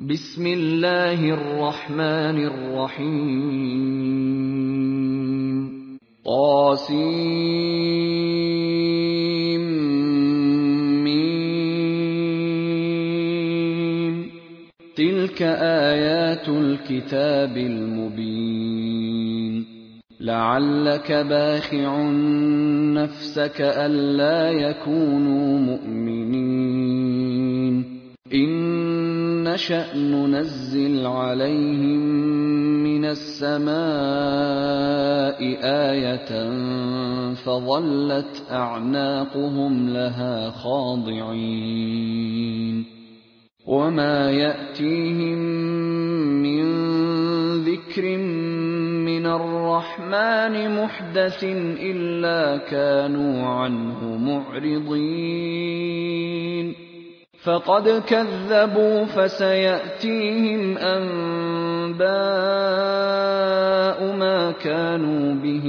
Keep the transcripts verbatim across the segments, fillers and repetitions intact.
بسم الله الرحمن الرحيم طاسيم تلك آيات الكتاب المبين لعلك باخع نفسك ألا يكونوا مؤمنين إن نشأ ننزل عليهم من السماء آية فظلت أعناقهم لها خاضعين وما يأتيهم من ذكر من الرحمن محدث إلا كانوا عنه معرضين فقد كذبوا فسيأتيهم أنباء ما كانوا به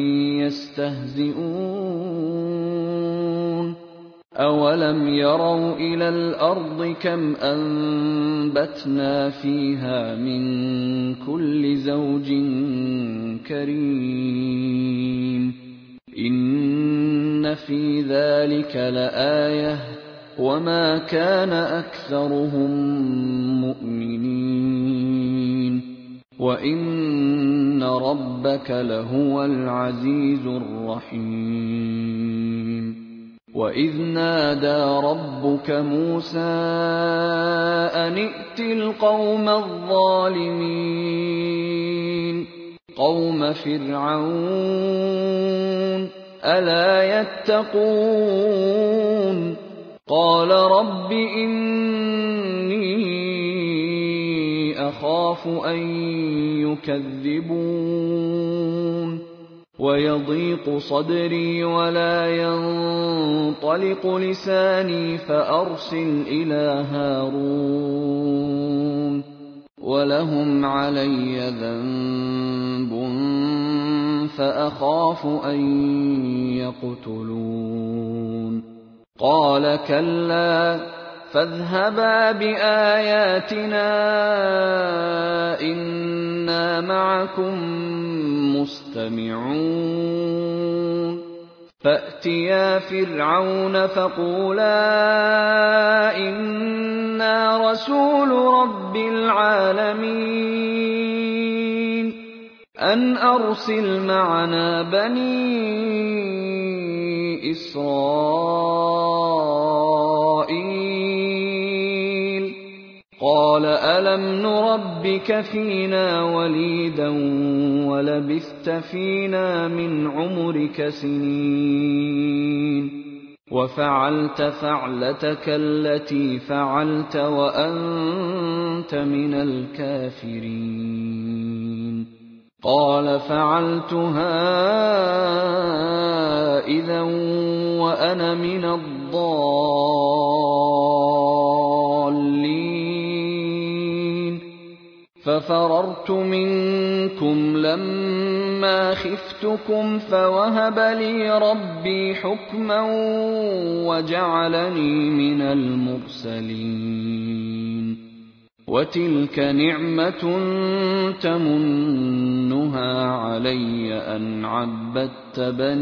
يستهزئون أولم يروا إلى الأرض كم أنبتنا فيها من كل زوج كريم إن في ذلك لآية وما كان أكثرهم مؤمنين وإن ربك لهو العزيز الرحيم وإذ نادى ربك موسى أن ائت القوم الظالمين قوم فرعون ألا يتقون قال رب إني أخاف أن يكذبون ويضيق صدري ولا ينطلق لساني فأرسل إلى هارون ولهم علي ذنب فأخاف أن يقتلون قال كلا فاذهبا بآياتنا إنا معكم مستمعون فأتيا فرعون فقولا إنا رسول رب العالمين أن أرسل معنا بني إسرائيل قال ألم نربك فينا وليدا ولبثت فينا من عمرك سنين وفعلت فعلتك التي فعلت وأنت من الكافرين قال فعلتها إذا وأنا من الضالين ففررت منكم لما خفتكم فوهب لي ربي حكما وجعلني من المرسلين وتلك نعمة تمنها علي أن عبدت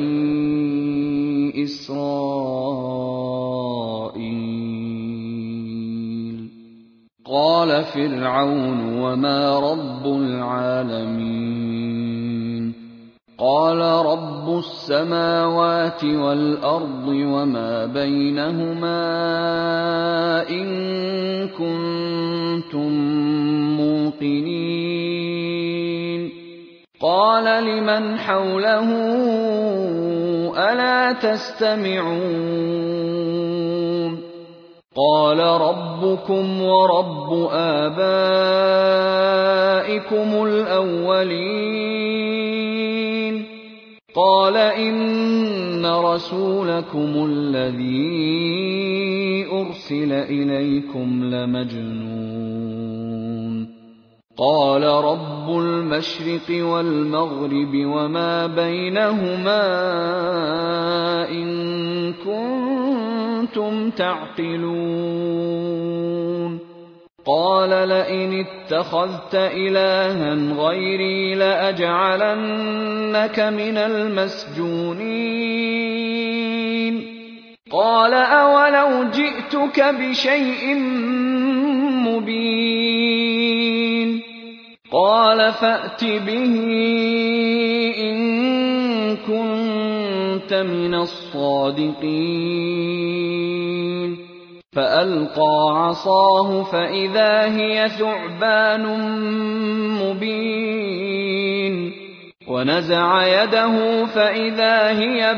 بني إسرائيل قال فرعون وما رب العالمين قال رب السماوات والأرض وما بينهما إن كنتم موقنين قال لمن حوله ألا تستمعون قال ربكم ورب آبائكم الأولين قال إن رسولكم الذي أرسل إليكم لمجنون قال رب المشرق والمغرب وما بينهما إن كنتم تعقلون قال لئن اتخذت إلها غيري لأجعلنك من المسجونين قال أولو جئتك بشيء مبين قال فأت به إن كنت من الصادقين فألقى عصاه فإذا هي ثعبان مبين ونزع يده فإذا هي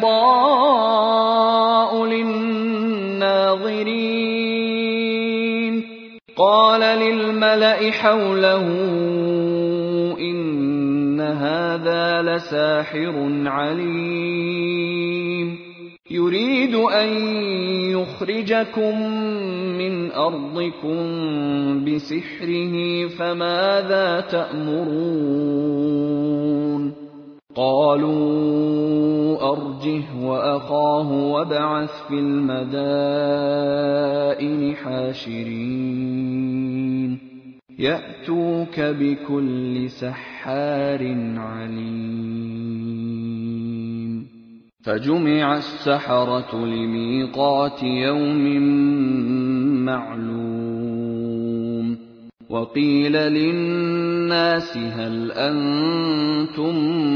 بيضاء للناظرين قال للملأ حوله إن هذا لساحر عليم يريد أن يخرجكم من أرضكم بسحره فماذا تأمرون قالوا أرجه وأخاه وابعث في المدائن حاشرين يأتوك بكل سحار عليم فجمع السحرة لميقات يوم معلوم وقيل للناس هل أنتم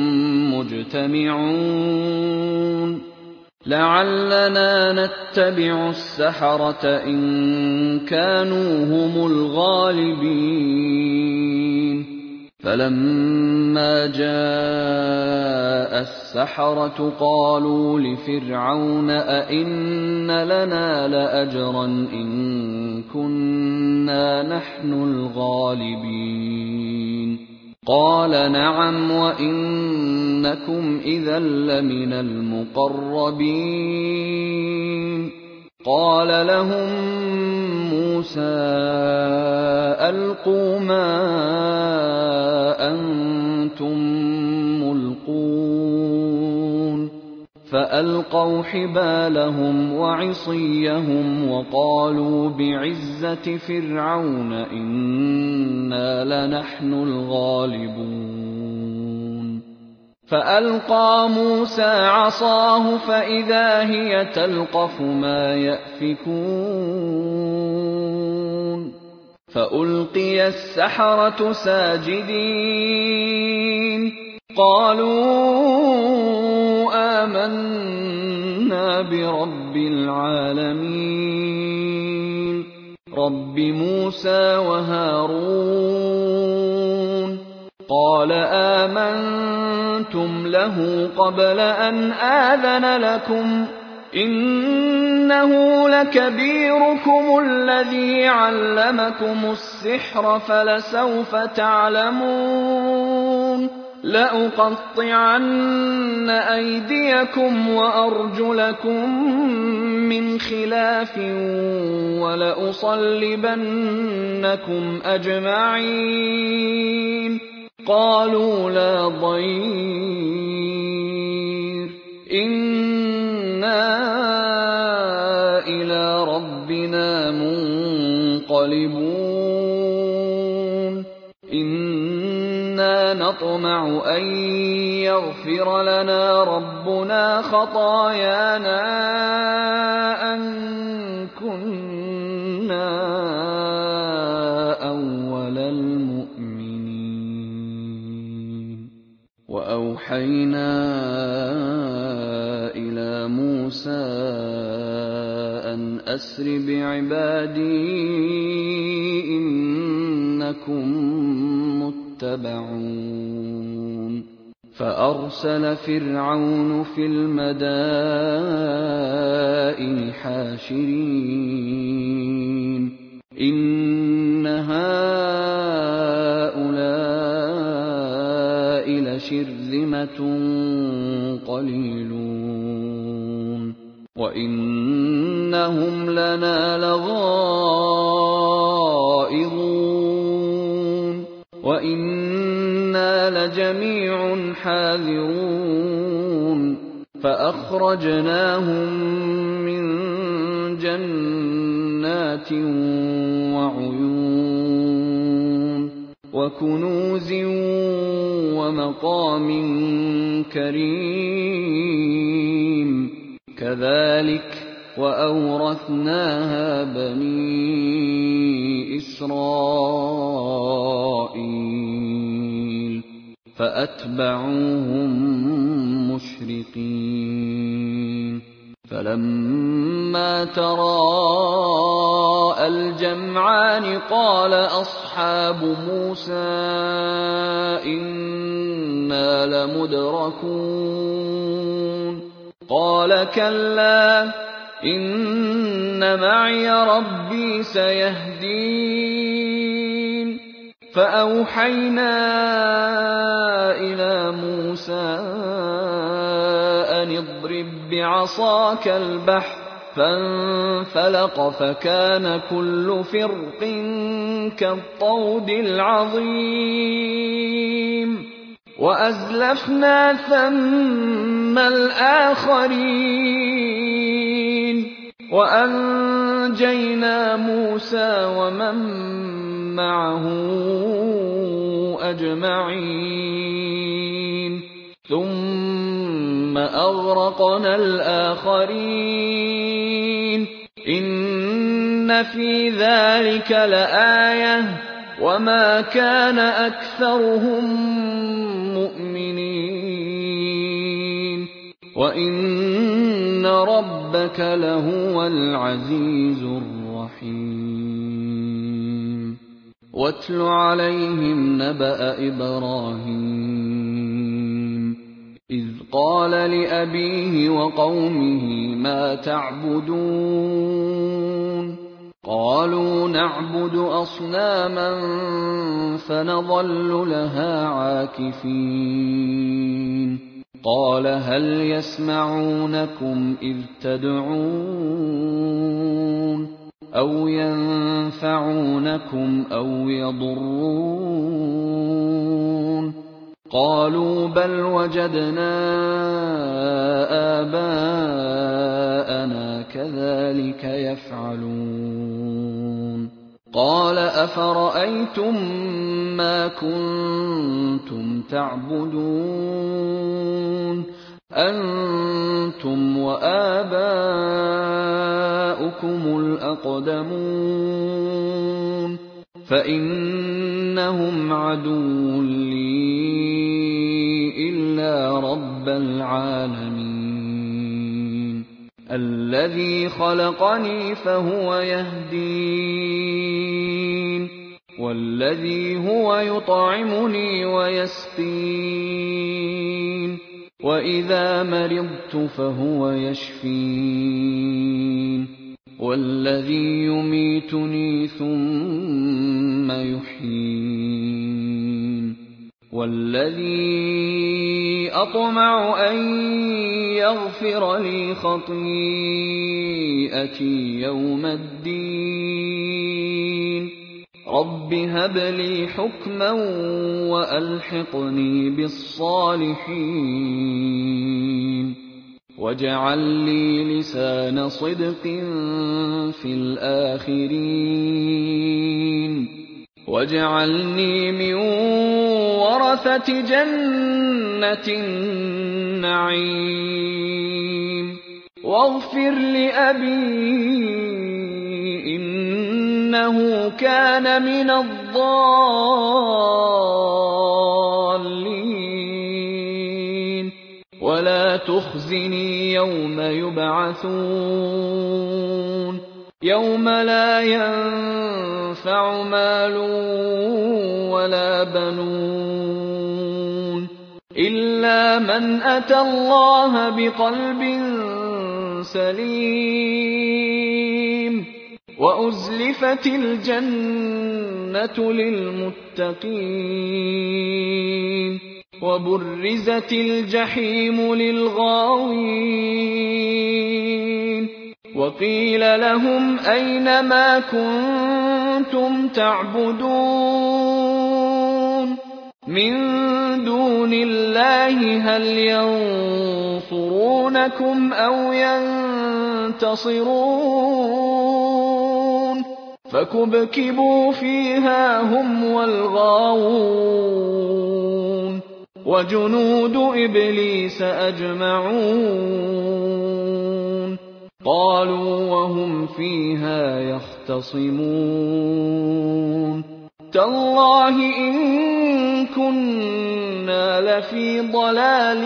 مجتمعون لعلنا نتبع السحرة إن كانوا هم الغالبين فلما جاء السحرة قالوا لفرعون أئن لنا لأجرا إن كنا نحن الغالبين قال نعم وإنكم إذا لمن المقربين قال لهم موسى ألقوا ما أنتم ملقون فألقوا حبالهم وعصيهم وقالوا بعزة فرعون إنا لنحن الغالبون فألقى موسى عصاه فإذا هي تلقف ما يأفكون فألقي السحرة ساجدين قالوا آمنا برب العالمين رب موسى وهارون قال آمنتم له قبل أن آذن لكم إنه لكبيركم الذي علمكم السحر فلسوف تعلمون لأقطعن أيديكم وأرجلكم من خلاف ولأصلبنكم أجمعين قالوا لا ضير إنا إلى ربنا منقلبون إنا نطمع أن يغفر لنا ربنا خطايانا أن كنا أول المؤمنين وأوحينا إلى موسى أن أسر بعبادي إنكم متبعون فأرسل فرعون في المدائن حاشرين إن هؤلاء لشرذمة قليلون وإنهم لنا لغائظون وإنا لجميع حاذرون فأخرجناهم من جنات وجنات وعيون وكنوز ومقام كريم كذلك وأورثناها بني إسرائيل فأتبعوهم مشرقين فلما تراءى الجمعان قال أصحاب موسى إنا لمدركون قال كلا إن معي ربي سيهدين فأوحينا إلى موسى أن اضرب بعصاك البحر فانفلق فكان كل فرق كالطود العظيم وأزلفنا ثم الآخرين وأنجينا موسى ومن معه أجمعين ثم أغرقنا الآخرين إن في ذلك لآية وما كان أكثرهم مؤمنين وإن ربك لهو العزيز الرحيم واتل عليهم نبأ إبراهيم إذ قال لأبيه وقومه ما تعبدون قالوا نعبد أصناما فنظل لها عاكفين قال هل يسمعونكم إذ تدعون أو ينفعونكم أو يضرون قالوا بل وجدنا آباءنا كذلك يفعلون قال أفرأيتم ما كنتم تعبدون أنتم وآباؤكم الأقدمون فإنهم عدو لي إلا رب العالمين الذي خلقني فهو يهدين والذي هو يطعمني ويسقين وإذا مرضت فهو يشفين والذي يميتني ثم يحيين والذي أطمع أن يغفر لي خطيئتي يوم الدين رب هب لي حكما وألحقني بالصالحين واجعل لي لسان صدق في الآخرين واجعلني من ورثة جنة النعيم واغفر لأبي إنه كان من الضالين ولا تخزني يوم يبعثون يوم لا ينفع مال ولا بنون إلا من أتى الله بقلب سليم وأزلفت الجنة للمتقين وبرزت الجحيم للغاوين وقيل لهم أين ما كنتم تعبدون من دون الله هل ينصرونكم أو ينتصرون فكبكبوا فيها هم والغاوون وجنود إبليس أجمعون قالوا وهم فيها يختصمون تالله إن كنا لفي ضلال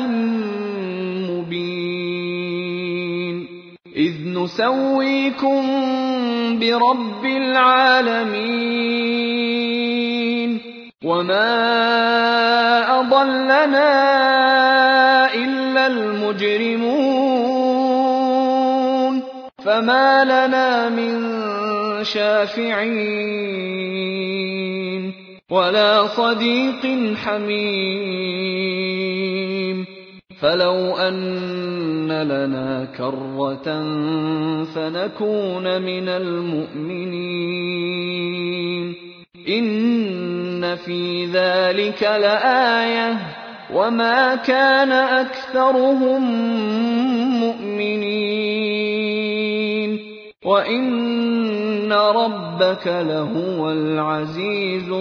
مبين إذ نسويكم برب العالمين وما أضلنا إلا المجرمون فما لنا من شافعين ولا صديق حميم فلو أن لنا كرة فنكون من المؤمنين إن في ذلك لآية وما كان أكثرهم مؤمنين وإن ربك لهو العزيز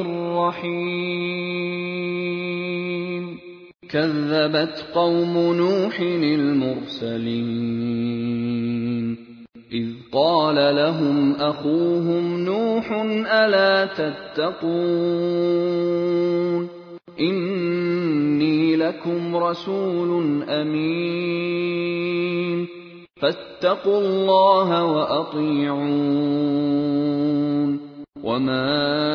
الرحيم كذبت قوم نوح المرسلين إذ قال لهم أخوهم نوح ألا تتقون إني لكم رسول أمين فاتقوا الله وأطيعون وما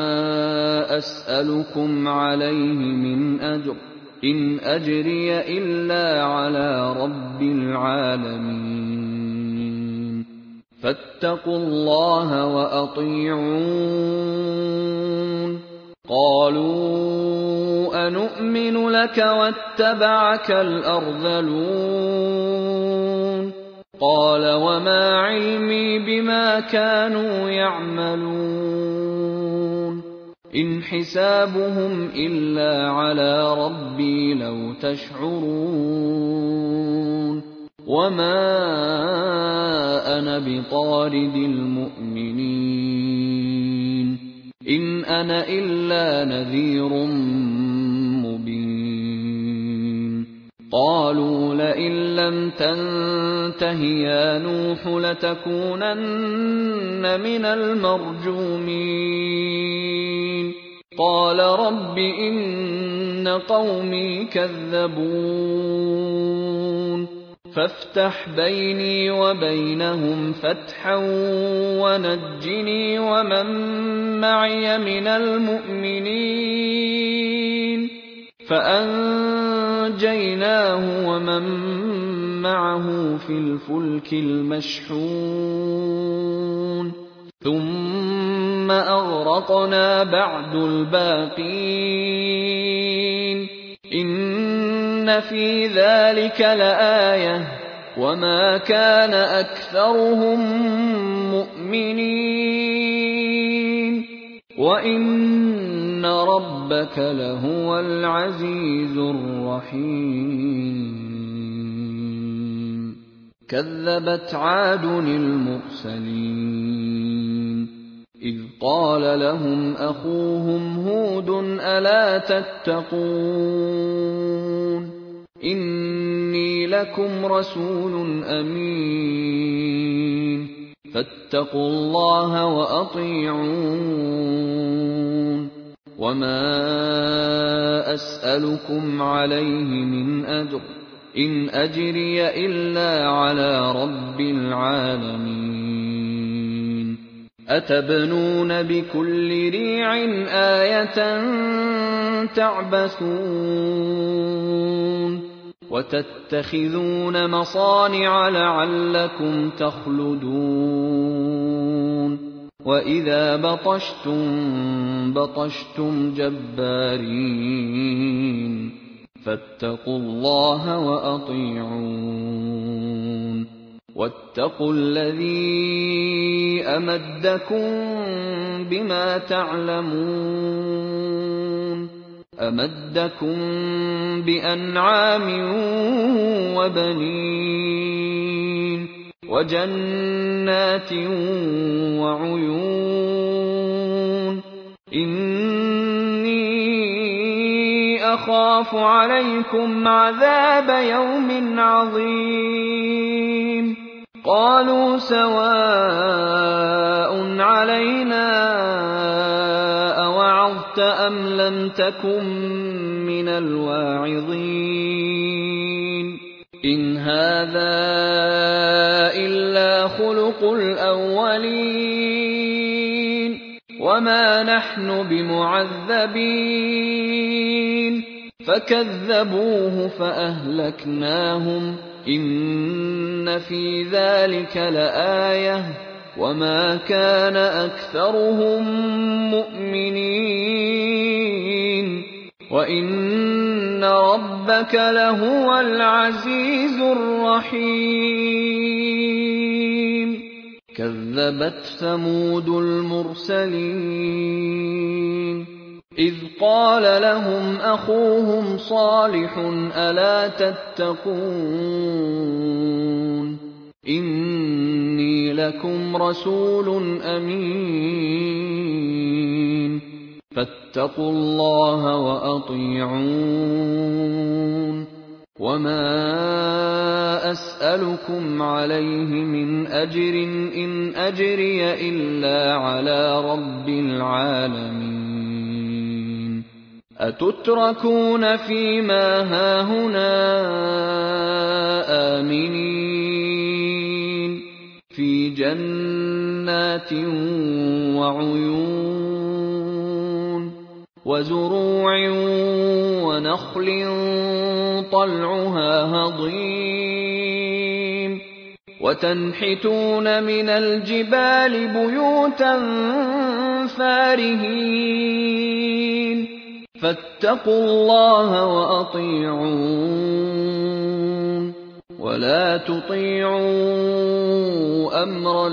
أسألكم عليه من أجر إن أجري إلا على رب العالمين فاتقوا الله وأطيعون قالوا أنؤمن لك واتبعك الأرذلون قال وما علمي بما كانوا يعملون إن حسابهم إلا على ربي لو تشعرون وما أنا بطارد المؤمنين إن أنا إلا نذير مبين قالوا لئن لم تنته يا نوح لتكونن من المرجومين قال رب إن قومي كذبون فافتح بيني وبينهم فتحا ونجني ومن معي من المؤمنين فأنجيناه ومن معه في الفلك المشحون ثم أغرقنا بعد الباقين إن في ذلك لآية وما كان أكثرهم مؤمنين وإن ربك لهو العزيز الرحيم كذبت عاد المرسلين إذ قال لهم أخوهم هود ألا تتقون إني لكم رسول أمين فاتقوا الله وأطيعون وما أسألكم عليه من أجر إن أجري إلا على رب العالمين أتبنون بكل ريع آية تعبثون وتتخذون مصانع لعلكم تخلدون وإذا بطشتم بطشتم جبارين فاتقوا الله وأطيعون واتقوا الذي أمدكم بما تعلمون أمدكم بأنعام وبنين وجنات وعيون أخاف عليكم عذاب يوم عظيم قالوا سواء علينا أوعظت أم لم تكن من الواعظين إن هذا إلا خلق الأولين وما نحن بمعذبين فكذبوه فأهلكناهم إن في ذلك لآية وما كان أكثرهم مؤمنين وإن ربك لهو العزيز الرحيم كذبت ثمود المرسلين إذ قال لهم أخوهم صالح ألا تتقون إني لكم رسول أمين فاتقوا الله وأطيعون وما أسألكم عليه من أجر إن أجري إلا على رب العالمين أتتركون فيما هاهنا آمنين في جنات وعيون وزروع ونخل طلعها هضيم وتنحتون من الجبال بيوتا فارهين فاتقوا الله وأطيعون ولا تطيعوا أمر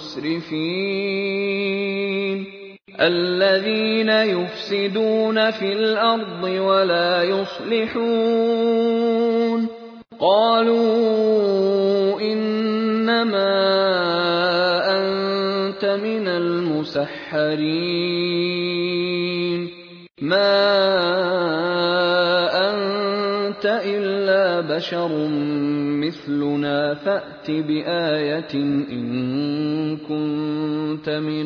المسرفين الذين يفسدون في الأرض ولا يصلحون قالوا إنما أنت من المسحرين ما أنت إلا بشر مثلنا فأت بآية إن كنت من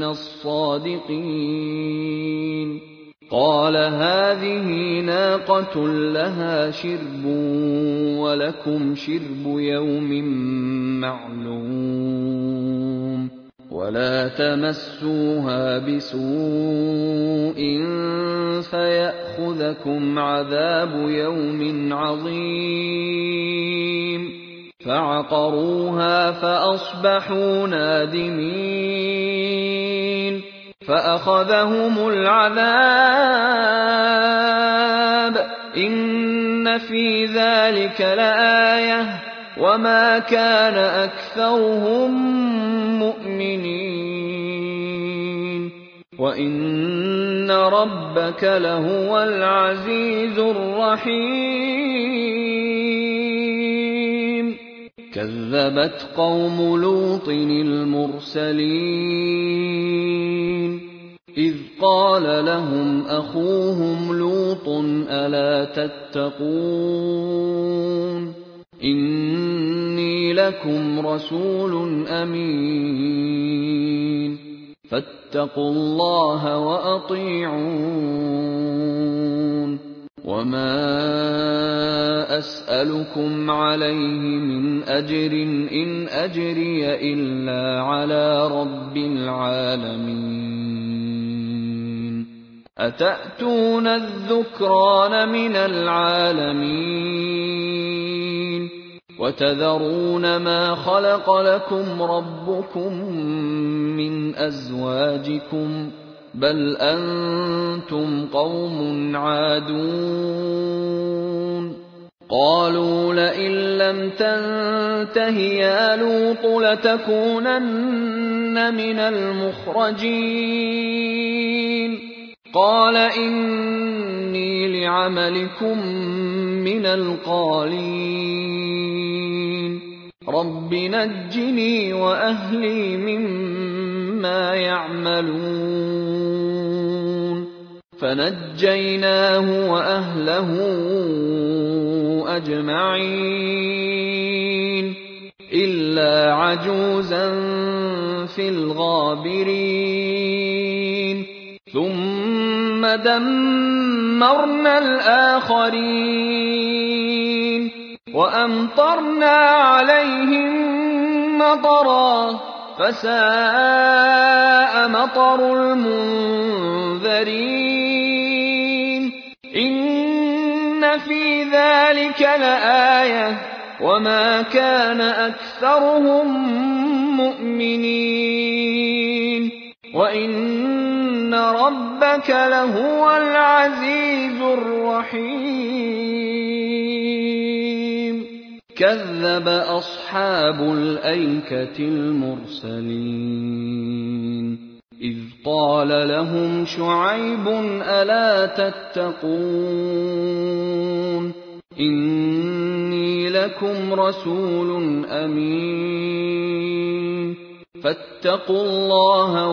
الصادقين قال هذه ناقة لها شرب ولكم شرب يوم معلوم ولا تمسوها بسوء فيأخذكم عذاب يوم عظيم فعقروها فأصبحوا نادمين فأخذهم العذاب إن في ذلك لآية وما كان أكثرهم مؤمنين وإن ربك لهو العزيز الرحيم كذبت قوم لوط المرسلين إذ قال لهم أخوهم لوط ألا تتقون إني لكم رسول أمين فاتقوا الله وأطيعون وما أسألكم عليه من أجر إن أجري إلا على رب العالمين أتأتون الذكران من العالمين وتذرون ما خلق لكم ربكم من أزواجكم بل أنتم قوم عادون قالوا لئن لم تنته يا لوط لتكونن من المخرجين قال إني لعملكم من القالين رب نجني وأهلي مما يعملون فَنَجَّيْنَاهُ وَأَهْلَهُ أَجْمَعِينَ إِلَّا عَجُوزًا فِي الْغَابِرِينَ ثُمَّ دَمَّرْنَا الْآخَرِينَ وَأَمْطَرْنَا عَلَيْهِم مَّطَرًا فَسَاءَ مَطَرُ الْمُنذَرِينَ إِنَّ فِي ذَلِكَ لَآيَةً وَمَا كَانَ أَكْثَرُهُم مُّؤْمِنِينَ وَإِنَّ رَبَّكَ لَهُوَ الْعَزِيزُ الرَّحِيمُ كَذَّبَ أَصْحَابُ الْأَيْكَةِ الْمُرْسَلِينَ إِذْ قَالَ لَهُمْ شُعَيْبٌ أَلَا تَتَّقُونَ إِنِّي لَكُمْ رَسُولٌ أَمِينٌ فَاتَّقُوا اللَّهَ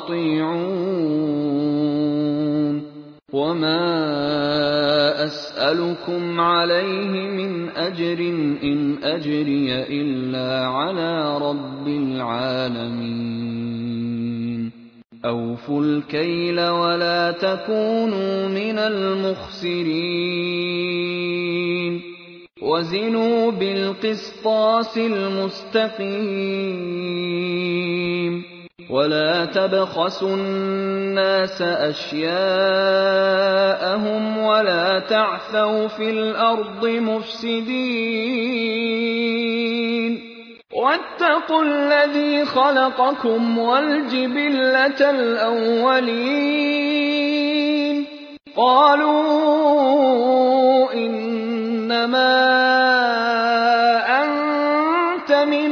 وَأَطِيعُونِ وَمَا أَسْأَلُكُمْ عَلَيْهِ مِنْ أَجْرٍ إِنْ أَجْرِيَ إِلَّا عَلَىٰ رَبِّ الْعَالَمِينَ أَوْفُوا الْكَيْلَ وَلَا تَكُونُوا مِنَ الْمُخْسِرِينَ وَزِنُوا بِالْقِسْطَاسِ الْمُسْتَقِيمِ وَلَا تَبْخَسُوا النَّاسَ أَشْيَاءَهُمْ وَلَا تَعْثَوْا فِي الْأَرْضِ مُفْسِدِينَ وَاتَّقُوا الَّذِي خَلَقَكُمْ وَالْجِبِلَّةَ الْأَوَّلِينَ قَالُوا إِنَّمَا أَنتَ مِنَ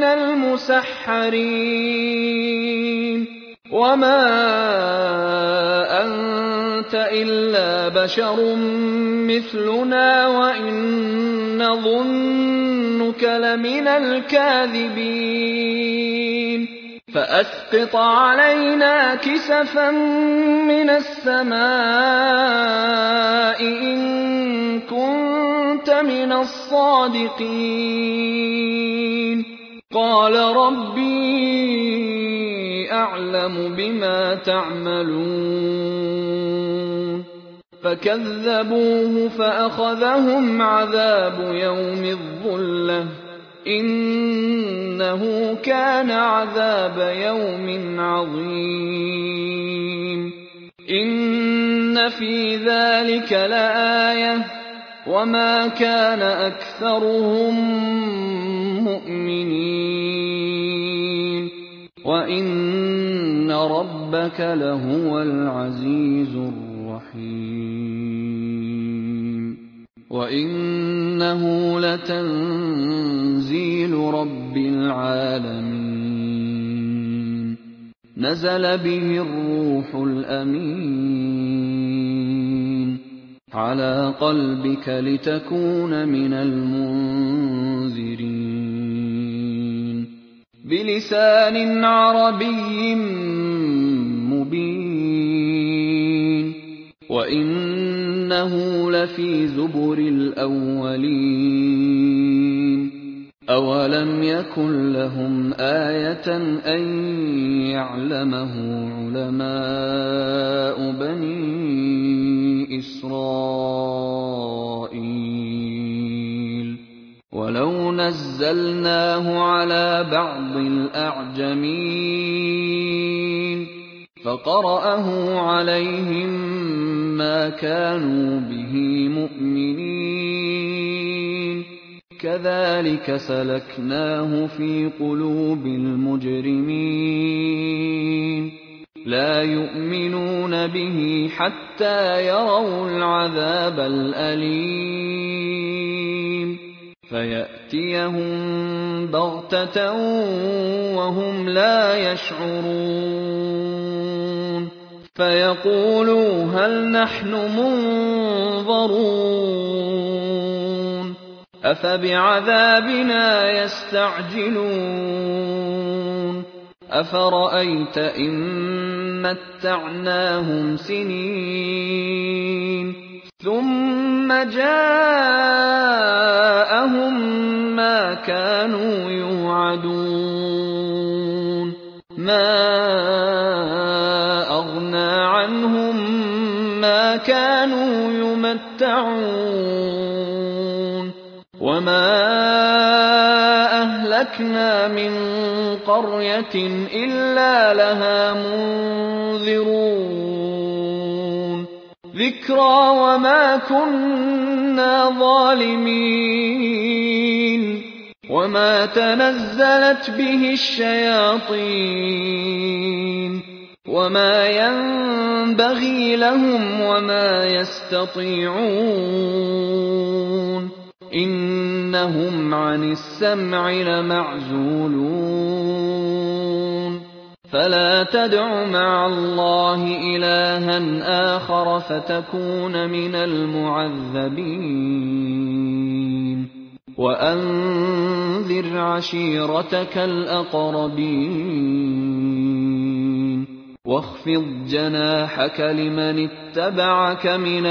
الْمُسَحَّرِينَ وَمَا أَنتَ إِلَّا بَشَرٌ مِّثْلُنَا وَإِن نَّظُنُّكَ لَمِنَ الْكَاذِبِينَ فَأَسْقِطْ عَلَيْنَا كِسَفًا مِّنَ السَّمَاءِ إِن كُنتَ مِنَ الصَّادِقِينَ قَالَ رَبِّي أَعْلَمُ بِمَا تَعْمَلُونَ فَكَذَّبُوهُ فَأَخَذَهُمْ عَذَابُ يَوْمِ الظُّلَّةِ إِنَّهُ كَانَ عَذَابَ يَوْمٍ عَظِيمٍ إِنَّ فِي ذَلِكَ لَآيَةً وَمَا كَانَ أَكْثَرُهُم مُّؤْمِنِينَ وَإِنَّ رَبَّكَ لَهُوَ الْعَزِيزُ الرَّحِيمُ وَإِنَّهُ لَتَنزِيلُ رَبِّ الْعَالَمِينَ نَزَلَ بِهِ الرُّوحُ الْأَمِينُ عَلَىٰ قَلْبِكَ لِتَكُونَ مِنَ الْمُنذِرِينَ بِلِسَانٍ عَرَبِيٍّ مُّبِينٍ وَإِنَّهُ لَفِي زُبُرِ الْأَوَّلِينَ أَوَلَمْ يَكُن لَّهُمْ آيَةً أَن يَعْلَمَهُ عُلَمَاءُ بَنِي إِسْرَائِيلَ وَلَوْ نَزَّلْنَاهُ عَلَىٰ بَعْضِ الْأَعْجَمِينَ فَقَرَأَهُ عَلَيْهِم مَّا كَانُوا بِهِ مُؤْمِنِينَ كَذَٰلِكَ سَلَكْنَاهُ فِي قُلُوبِ الْمُجْرِمِينَ لَا يُؤْمِنُونَ بِهِ حَتَّىٰ يَرَوُا الْعَذَابَ الْأَلِيمَ فَيَأْتِيَهُم بَغْتَةً وَهُمْ لَا يَشْعُرُونَ فَيَقُولُوا هَلْ نَحْنُ مُنظَرُونَ أَفَبِعَذَابِنَا يَسْتَعْجِلُونَ أَفَرَأَيْتَ إِن مَّتَّعْنَاهُمْ سِنِينَ ثُمَّ جَاءَهُم مَّا كَانُوا يُوعَدُونَ مَا أَغْنَىٰ عَنْهُم مَّا كَانُوا يُمَتَّعُونَ وَمَا أَهْلَكْنَا مِن قَرْيَةٍ إِلَّا لَهَا مُنذِرُونَ ذِكْرَىٰ وَمَا كُنَّا ظَالِمِينَ وَمَا تَنَزَّلَتْ بِهِ الشَّيَاطِينُ وَمَا يَنبَغِي لَهُمْ وَمَا يَسْتَطِيعُونَ إِنَّهُمْ عَنِ السَّمْعِ لَمَعْزُولُونَ فَلَا تَدْعُ مَعَ اللَّهِ إِلَٰهًا آخَرَ فَتَكُونَ مِنَ الْمُعَذَّبِينَ وَأَنذِرْ عَشِيرَتَكَ الْأَقْرَبِينَ وَاخْفِضْ جَنَاحَكَ لِمَنِ اتَّبَعَكَ مِنَ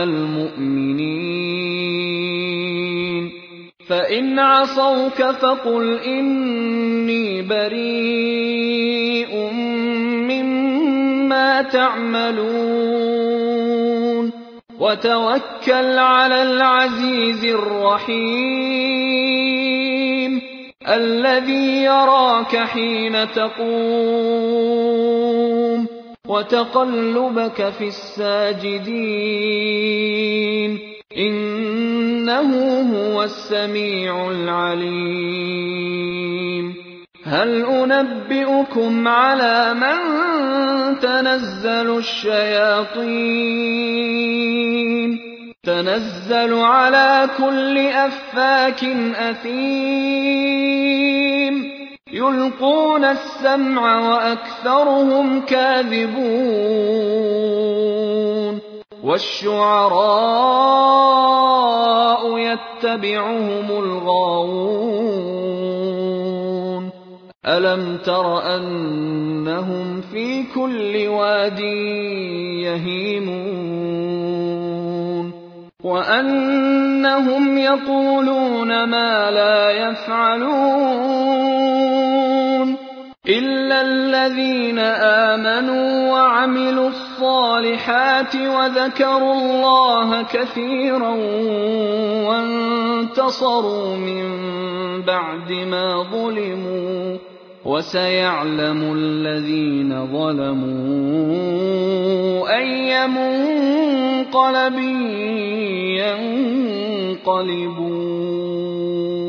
الْمُؤْمِنِينَ فَإِنْ عَصَوْكَ فَقُلْ إِنِّي بَرِيءٌ مِّمَّا تَعْمَلُونَ وَتَوَكَّلْ عَلَى الْعَزِيزِ الرَّحِيمِ الَّذِي يَرَاكَ حِينَ تَقُومُ وَتَقَلُّبَكَ فِي السَّاجِدِينَ إِنَّهُ هُوَ السَّمِيعُ الْعَلِيمُ هَلْ أُنَبِّئُكُمْ عَلَىٰ مَن تَنَزَّلُ الشَّيَاطِينُ تَنَزَّلُ عَلَىٰ كُلِّ أَفَّاكٍ أَثِيمٍ يُلْقُونَ السَّمْعَ وَأَكْثَرُهُمْ كَاذِبُونَ وَالشُّعَرَاءُ يَتَّبِعُهُمُ الْغَاوُونَ أَلَمْ تَرَ أَنَّهُمْ فِي كُلِّ وَادٍ يَهِيمُونَ وَأَنَّهُمْ يَقُولُونَ مَا لَا يَفْعَلُونَ إِلَّا الَّذِينَ آمَنُوا وَعَمِلُوا الصَّالِحَاتِ وَذَكَرُوا اللَّهَ كَثِيرًا وَانتَصَرُوا مِن بَعْدِ مَا ظُلِمُوا وَسَيَعْلَمُ الَّذِينَ ظَلَمُوا أَيَّ مُنقَلَبٍ يَنقَلِبُونَ